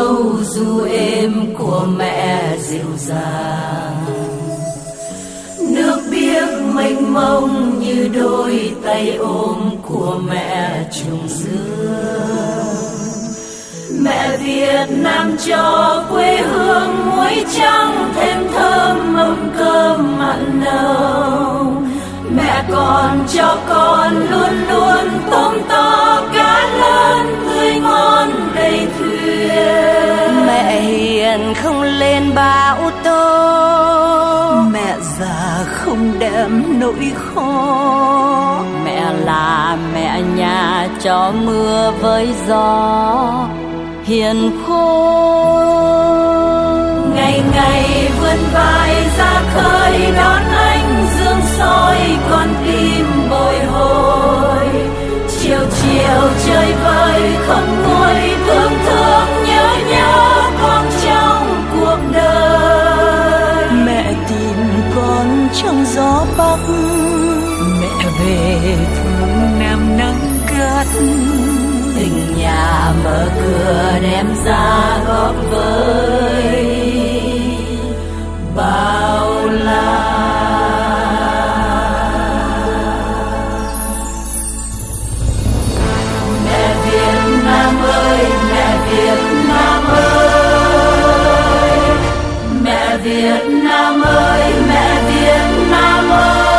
câu ru êm của mẹ dịu dàng. Nước biếc mênh mông như đôi tay ôm của mẹ trùng dương. Mẹ Việt Nam cho quê hương muối trắng thêm thơm mâm cơm mặn nồng. Mẹ còn cho con luôn luôn tôm to cá lớn tươi ngon đầy thuyền. Mẹ hiền không lên bão tố, mẹ già không đem nỗi khó. mẹ là mẹ nhà cho mưa với gió hiền khôn. Ngày ngày vươn vai ra khơi đón ánh dương soi con tim bồi hồi. Chiều chiều chơi vơi không nguôi thương thương nhớ nhớ con trong cuộc đời. Mẹ tìm con trong gió bắc, mẹ về phương Nam nắng gắt. Tình nhà mở cửa đem ra góp với bao la. Mẹ Việt Nam ơi, mẹ Việt Nam ơi, mẹ Việt Nam ơi, mẹ Việt Nam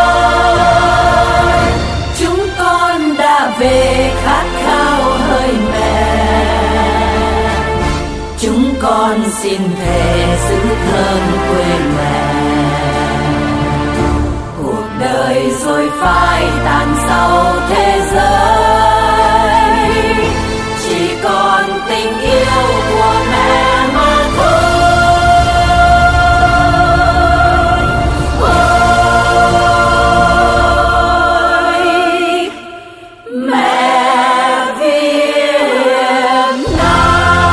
ơi, chúng con đã về khát khao hơi mẹ. Chúng con xin thề giữ thơm quê mẹ. Cuộc đời rồi phai tàn sau thế giới, chỉ còn tình yêu của mẹ mà thôi. Ôi mẹ Việt Nam.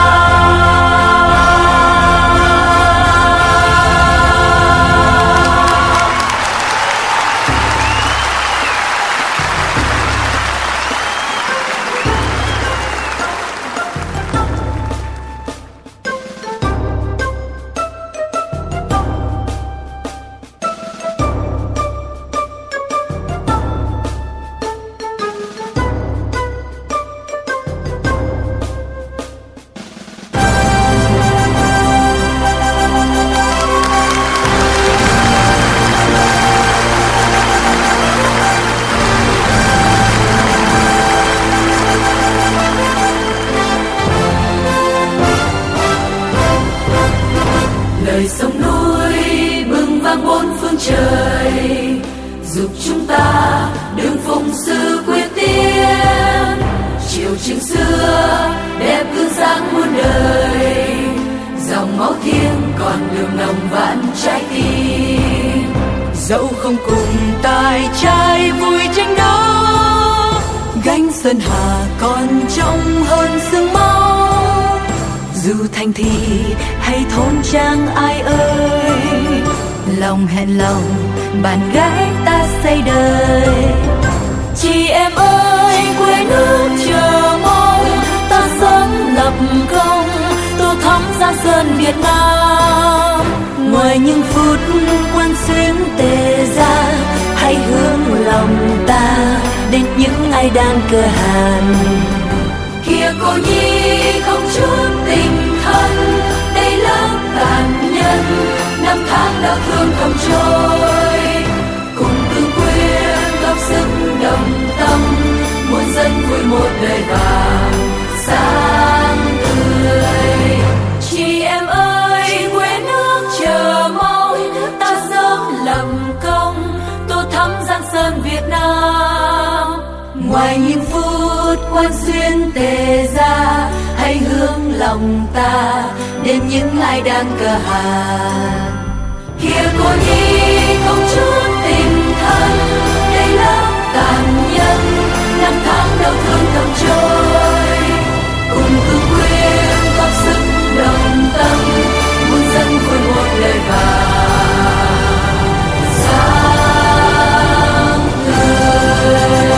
Lời sông núi bừng vang bốn phương trời, giúp chúng ta đường phụng sự quyết tiến. Chiều trường xưa đẹp gương sáng muôn đời, dòng máu thiêng còn đường nồng vạn trái tim. Dẫu không cùng tài trai vui tranh đấu, gánh sơn hà còn trong hơn sương máu. Dù thành thị hay thôn trang ai ơi, lòng hẹn lòng bạn gái ta xây đời. Chị em ơi quê nước chờ mong ta sớm lập công, tô thắm giang sơn Việt Nam. Ngoài những phút quan xuyến tề ra, hãy hướng lòng ta đến những ai đang cơ hàn. Kia cô nhi không chút tình thân, đây lớp tàn nhân năm tháng đau thương không trôi. Cùng tương quyến góp sức đồng tâm, muôn dân vui một đời vàng sáng tươi. Chị em ơi quê nước chờ mong ta sớm lập công, tô thắm giang sơn Việt Nam. Ngoài những phút quan xuyến tề ra, hãy hướng lòng ta đến những ai đang cơ hàn. Kia cô nhi không chút tình thân, đây lớp tàn nhân năm tháng đau thương không trôi. Cùng tương quyến góp sức đồng tâm, muôn dân vui một đời vàng sáng tươi.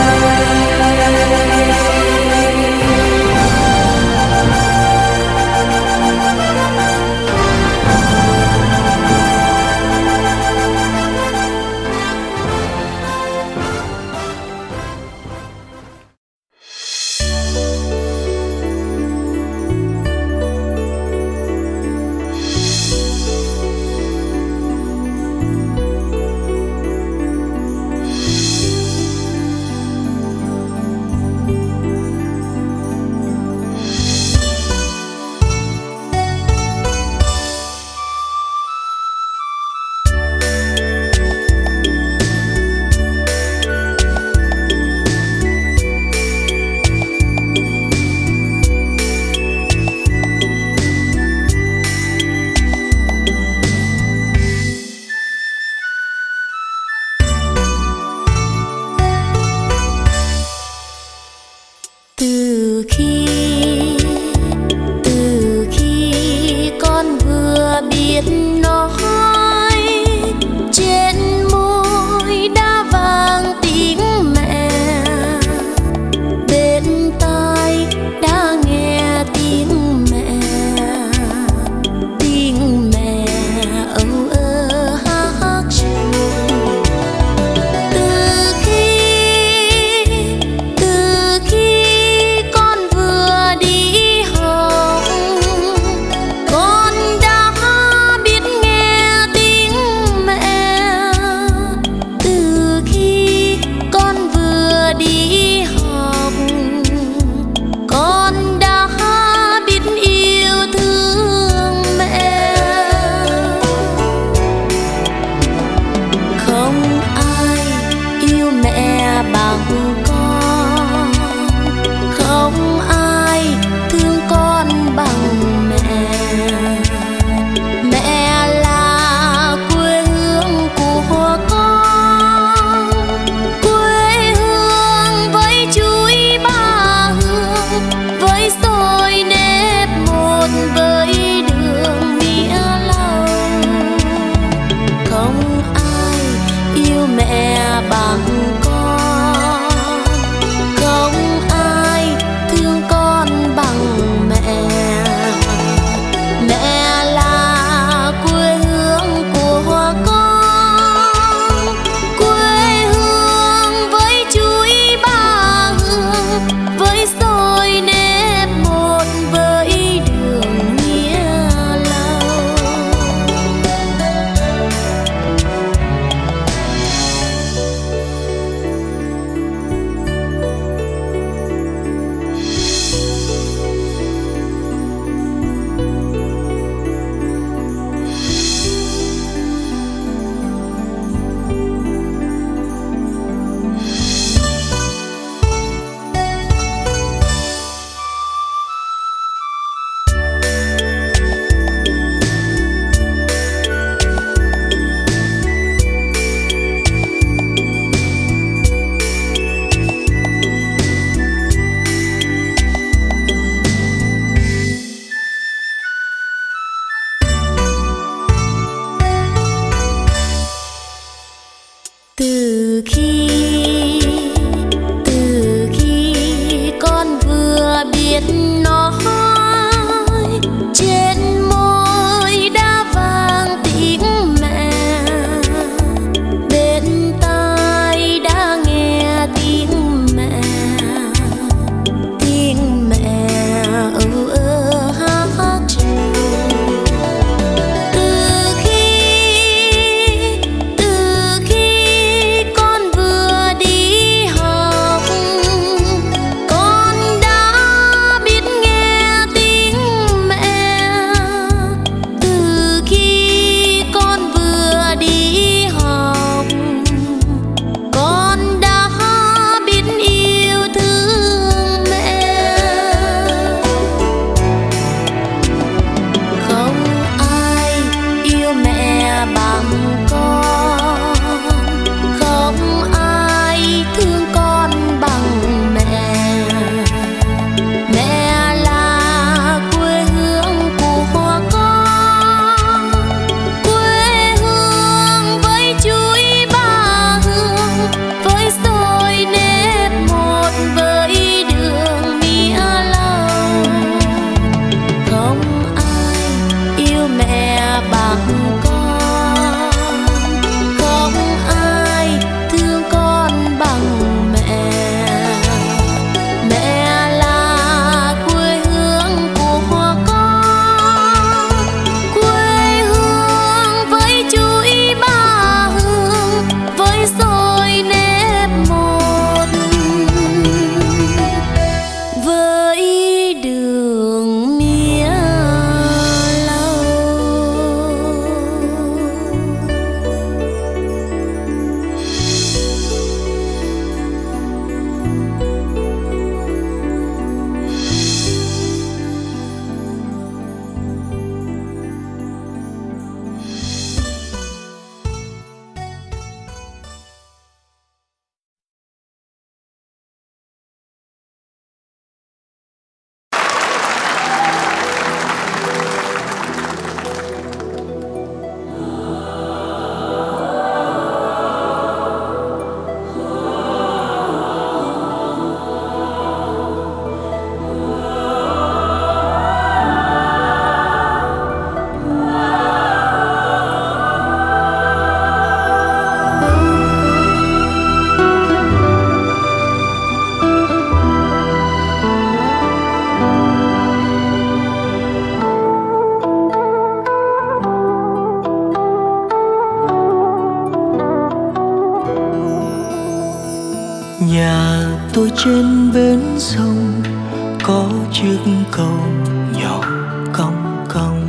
tôi trên bến sông có chiếc cầu nhỏ cong cong,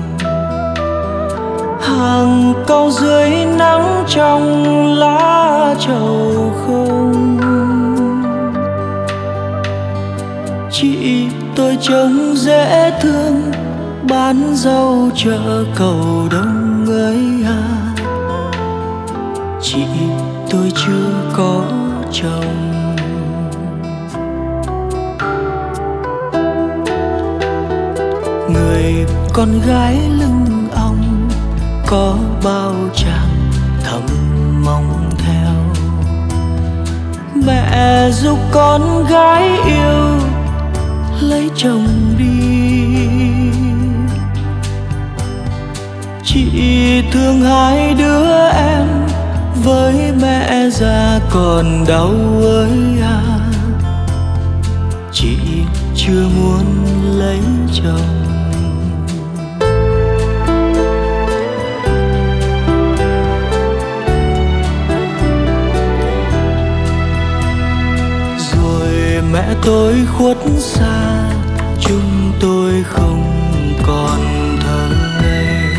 hàng câu dưới nắng trong lá trầu không. Chị tôi trông dễ thương, bán rau chợ Cầu Đông ấy à. Chị tôi chưa có chồng. Người con gái lưng ong có bao chàng thầm mong theo. Mẹ giúp con gái yêu lấy chồng đi. Chị thương hai đứa em, với mẹ già còn đau ơi à. Chị chưa muốn lấy chồng. Rồi mẹ tôi khuất xa, chúng tôi không còn thơ ngây.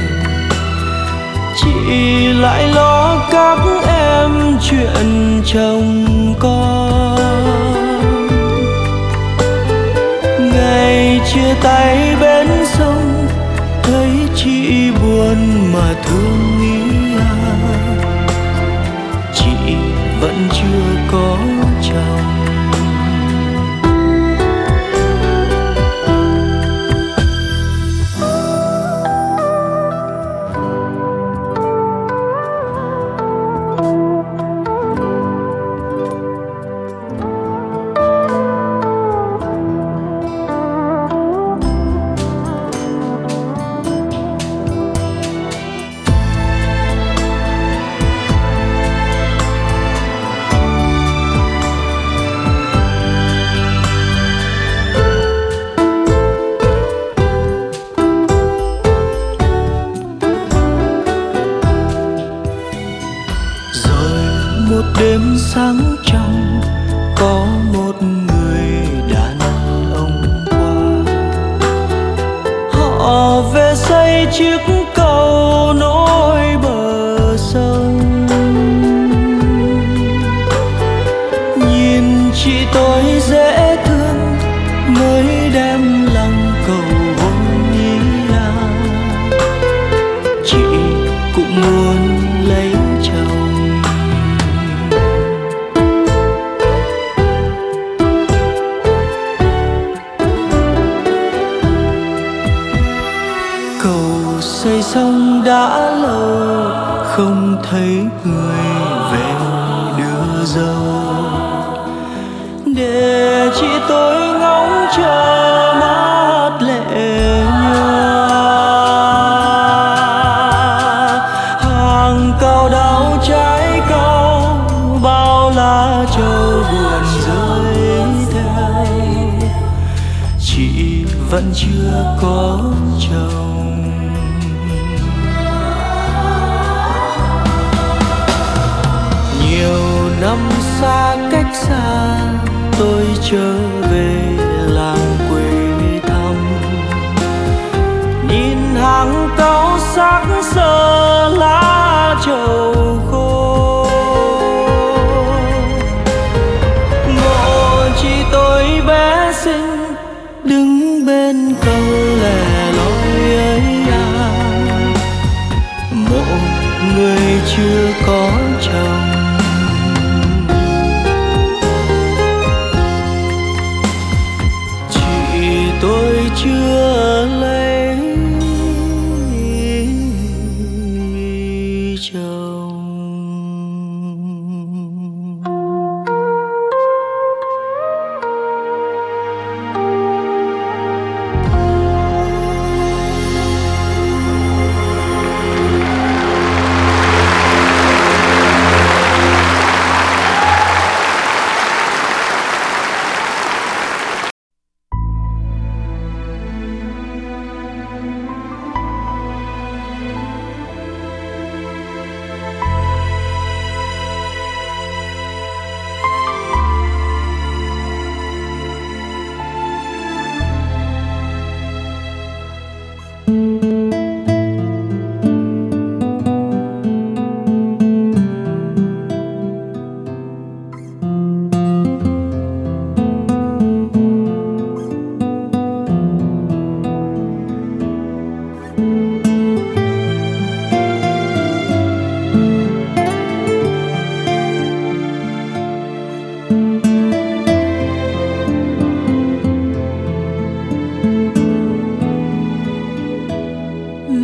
Chị lại lo các em chuyện chồng con. Ngày chia tay bên sông, thấy chị buồn mà thương ý à. Chị vẫn chưa có chồng. Đêm sáng trong có một người đàn ông qua. Họ về xây chiếc cầu nối bờ sông. Nhìn chị tôi dễ thương, mới đem lòng cầu hôn ý à. Chị cũng muốn lấy chồng. Xây xong đã lâu, không thấy người về đưa dâu. Để chị tôi ngóng chờ mắt lệ nhòa. Hàng cao đào trái câu, bao lá trầu buồn rơi theo. Chị vẫn chưa có chồng. Nhiều năm xa cách xa, tôi trở về làng quê thăm. Nhìn hàng cao sắc sơ lá trầu khô. Ngộ chị tôi bé xinh, đứng bên cầu lẻ loi ấy à. Một người chưa có chồng. Tôi chưa lấy chồng.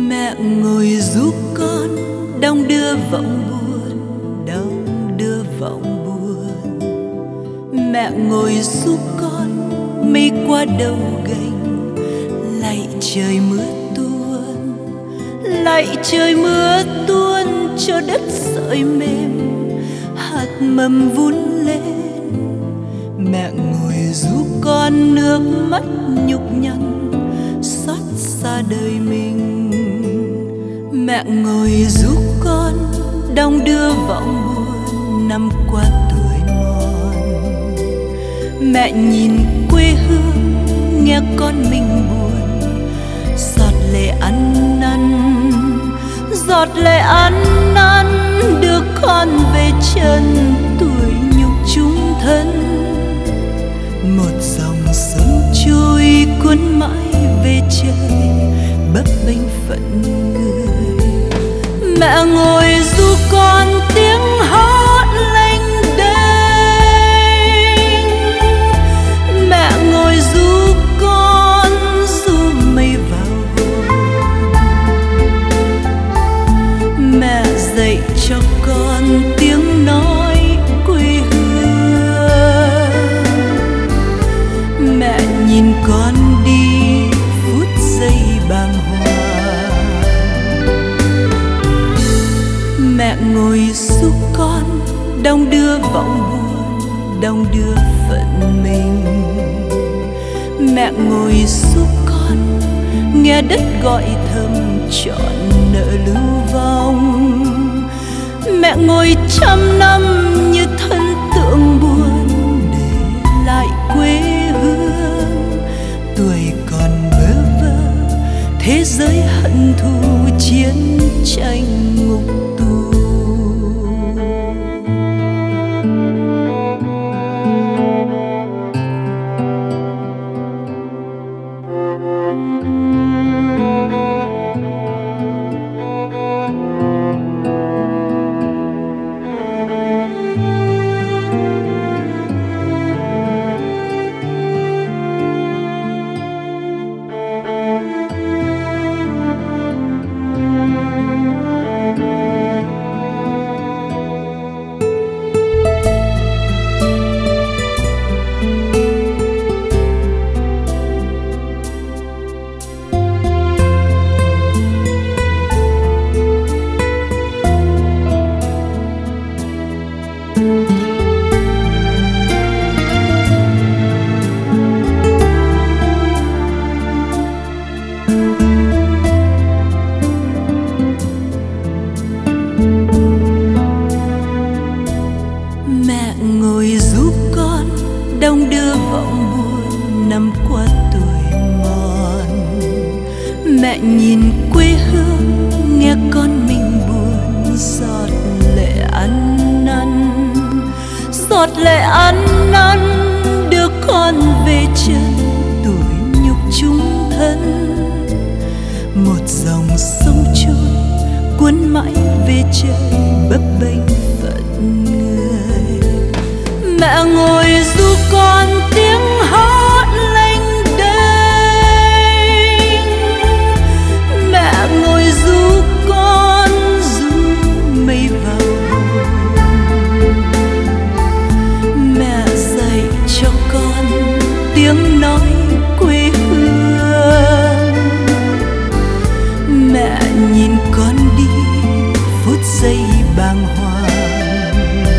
Mẹ ngồi giúp con đong đưa vọng buồn, đong đưa vọng buồn. Mẹ ngồi giúp con mây qua đầu gành, lạy trời mưa tuôn, lạy trời mưa tuôn cho đất sợi mềm, hạt mầm vun lên. Mẹ ngồi giúp con nước mắt nhục nhằn, xót xa đời mình. Mẹ ngồi giúp con đong đưa vọng buồn năm qua tuổi mòn. Mẹ nhìn quê hương nghe con mình buồn, giọt lệ ăn năn, giọt lệ ăn năn đưa con về chân tuổi nhục chung thân. Một dòng sông trôi cuốn mãi về trời, bấp bênh phận người. Mẹ ngồi ru con tiếng hót lênh đênh, mẹ ngồi ru con ru mây vào hồn. Mẹ dạy cho con tiếng nói quê hương, mẹ nhìn con đi phút giây bàng hoàng. Mẹ ngồi giúp con đong đưa vọng buồn, đong đưa phận mình. Mẹ ngồi giúp con nghe đất gọi thầm trọn nợ lưu vong. Mẹ ngồi trăm năm như thân tượng buồn để lại quê hương. Tuổi còn bơ vơ, thế giới hận thù chiến tranh ngục tù. Mẹ ngồi giúp con đong đưa vọng buồn năm qua tuổi mòn. Mẹ nhìn quê hương nghe con mình buồn, giọt lệ ăn năn, giọt lệ ăn năn đưa con về chân tuổi nhục chung thân. Một dòng sông trôi cuốn mãi về trời, bấp bênh phận người. Mẹ ngồi ru con tiếng hót lênh đênh, mẹ ngồi ru con ru mây vào hồn. Mẹ dạy cho con tiếng nói quê hương, mẹ nhìn con đi phút giây bàng hoàng.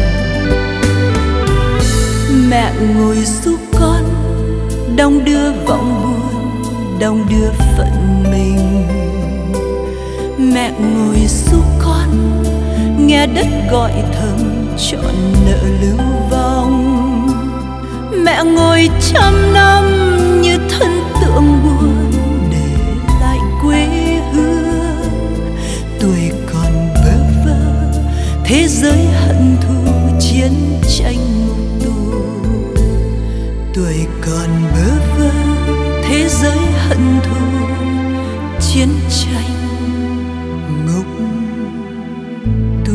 Mẹ ngồi giúp con đong đưa vọng buồn, đong đưa phận mình. Mẹ ngồi giúp con nghe đất gọi thầm trọn nợ lưu vong. Mẹ ngồi trăm năm như thân tượng buồn để lại quê hương. Tuổi còn bơ vơ, thế giới hận thù chiến tranh ngục tù. Tuổi còn bơ vơ, thế giới hận thù chiến tranh ngục tù.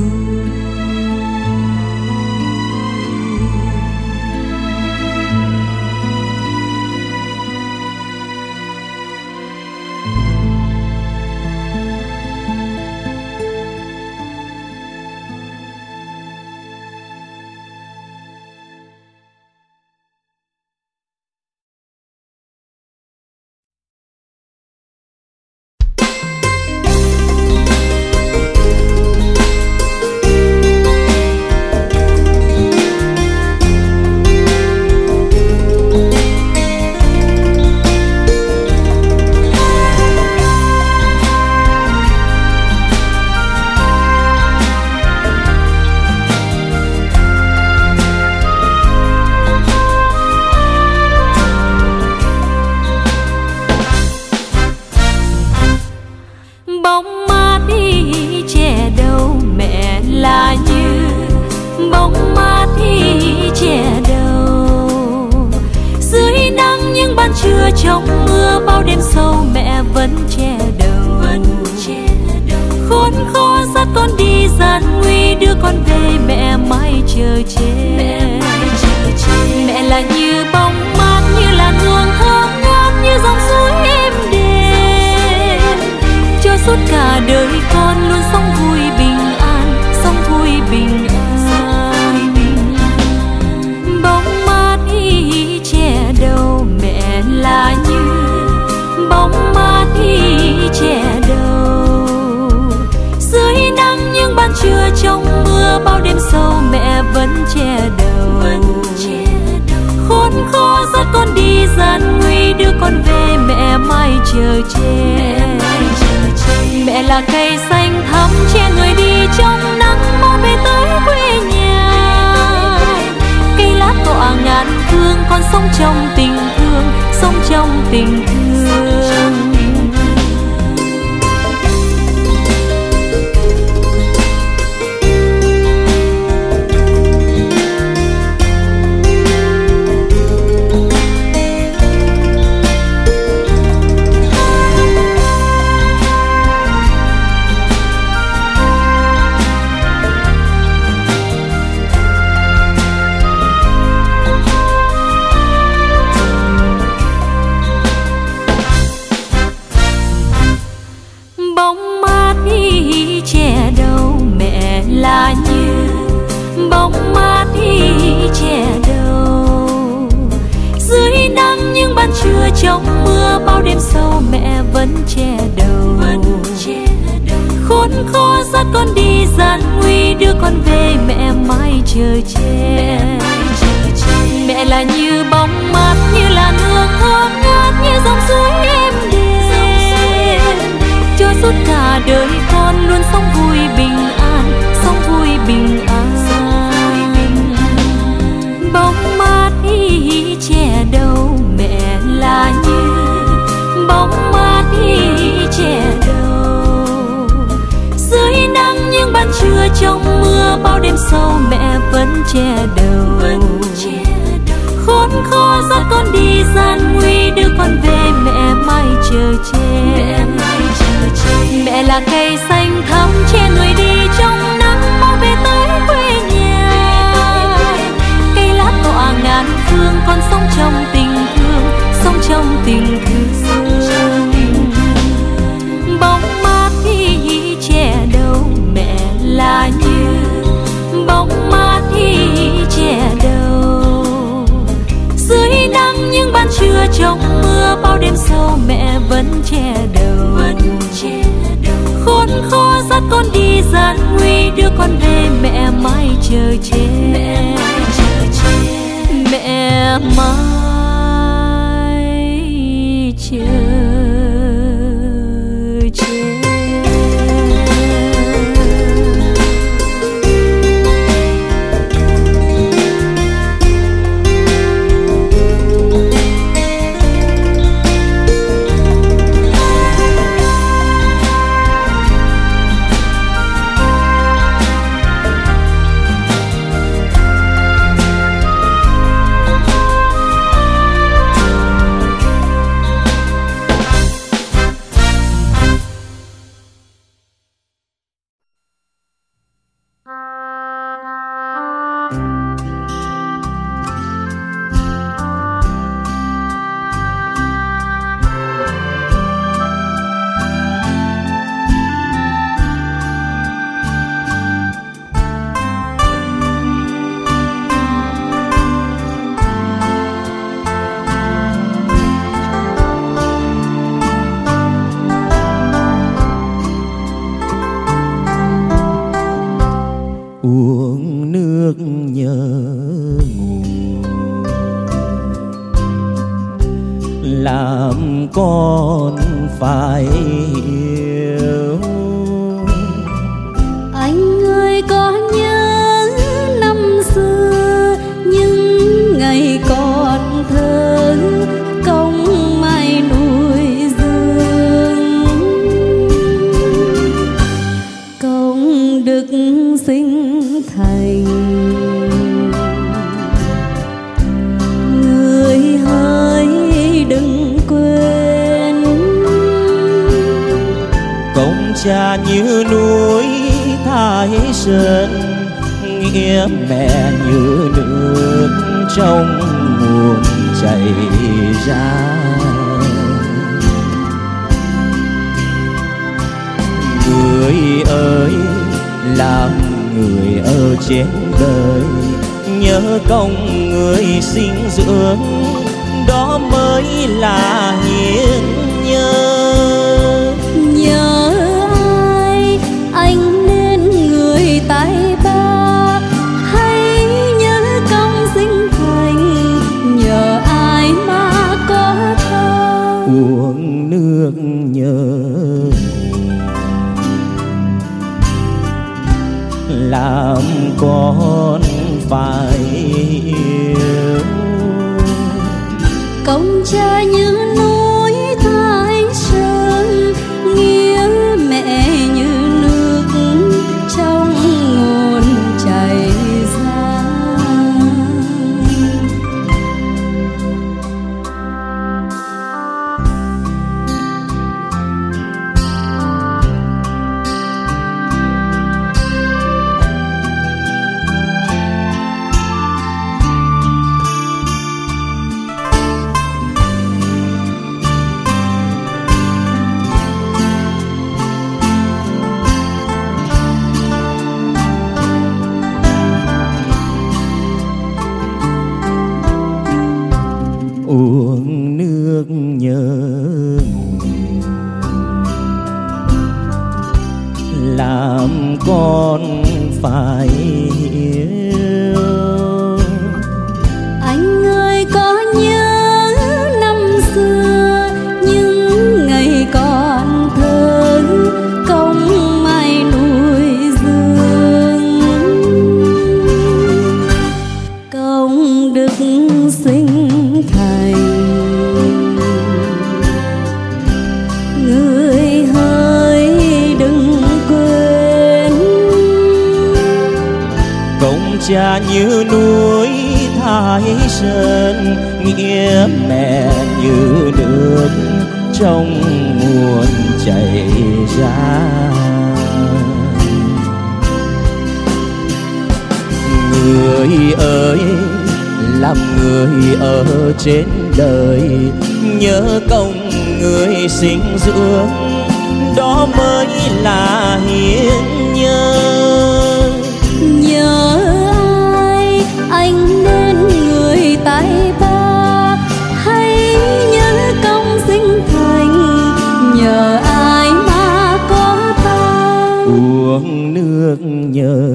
Bóng mát đi che đâu mẹ là như bóng mát đi che đâu. Dưới nắng những ban trưa trong mưa, bao đêm sâu mẹ vẫn che đầu. Khốn khó dắt con đi gian nguy, đưa con về mẹ mãi chờ che. Mẹ là như bóng mát, như làn hương thơm ngát, như dòng suối êm đềm, cho suốt cả đời con luôn sống vui bình an, sống vui bình an. Bóng mát đi che đầu mẹ là như bóng mát đi che đầu. Dưới nắng những ban trưa trong mưa, bao đêm sâu mẹ vẫn che đầu. Khốn khó dắt con đi gian nguy, đưa con về mẹ mãi chờ che. Mẹ là cây xanh thắm che người đi trong nắng, mau về tới quê nhà. Cây lá tỏa ngàn phương, con sống trong tình thương, sống trong tình thương. Là như bóng mát đi che đầu. Dưới nắng những ban trưa trong mưa, bao đêm sâu mẹ vẫn che đầu. Khốn khó dắt con đi gian nguy, đưa con về mẹ mãi chờ che. Mẹ là như bóng mát, như làn hương thơm ngát, như dòng suối êm đềm, cho suốt cả đời con luôn sống vui bình an, sống vui bình an. Bóng mát đi che đầu mẹ là như bóng mát đi che đầu. Dưới nắng những ban trưa trong mưa, bao đêm sâu mẹ vẫn che đầu. Khốn khó dắt con đi gian nguy, đưa con về mẹ mãi chờ che. Mẹ là cây xanh thắm che người đi trong nắng, mau về tới quê nhà. Cây lá tỏa ngàn phương, con sống trong tình thương, sống trong tình thương. Bóng mát đi che đầu mẹ là như bóng mát đi che đầu. Dưới nắng những ban trưa trong mưa, bao đêm sâu mẹ vẫn che đầu. Khốn khó dắt con đi gian nguy, đưa con về mẹ mãi chờ che. Mẹ mãi chờ che. Uống nước nhớ cha như núi Thái Sơn, nghĩa mẹ như nước trong nguồn chảy ra. Người ơi làm người ở trên đời, nhớ công người sinh dưỡng, đó mới là hiến nhớ. Nhớ ai anh nên người tài ba, hay nhớ công sinh thành, nhờ ai mà có thơ. Uống nước nhớ làm con phải yêu. Công cha như núi Thái Sơn, nghĩa mẹ như nước trong nguồn chảy ra. Uống nước nhớ làm con phải yêu. Anh ơi có nhớ năm xưa những ngày còn thơ, công mai núi dương, công đức sinh thành. Người hỡi đừng quên, Công cha như núi Thái Sơn, nghĩa mẹ như nước trong nguồn chảy ra. Người ơi làm người ở trên đời, nhớ công người sinh dưỡng, đó mới là hiến nhớ. nhớ ai anh nên người tài ba, hay nhớ công sinh thành, nhờ ai mà có ta. Uống nước nhớ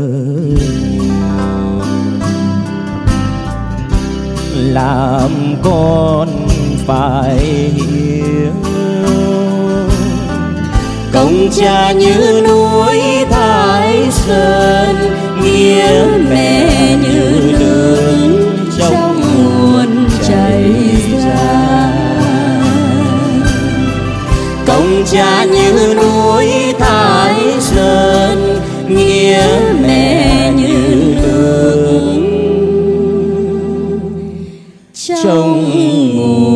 làm con phải hiếu. Công cha như núi Thái Sơn, nghĩa mẹ như nước trong nguồn chảy ra. Công cha như núi Thái Sơn, nghĩa mẹ như nước trong nguồn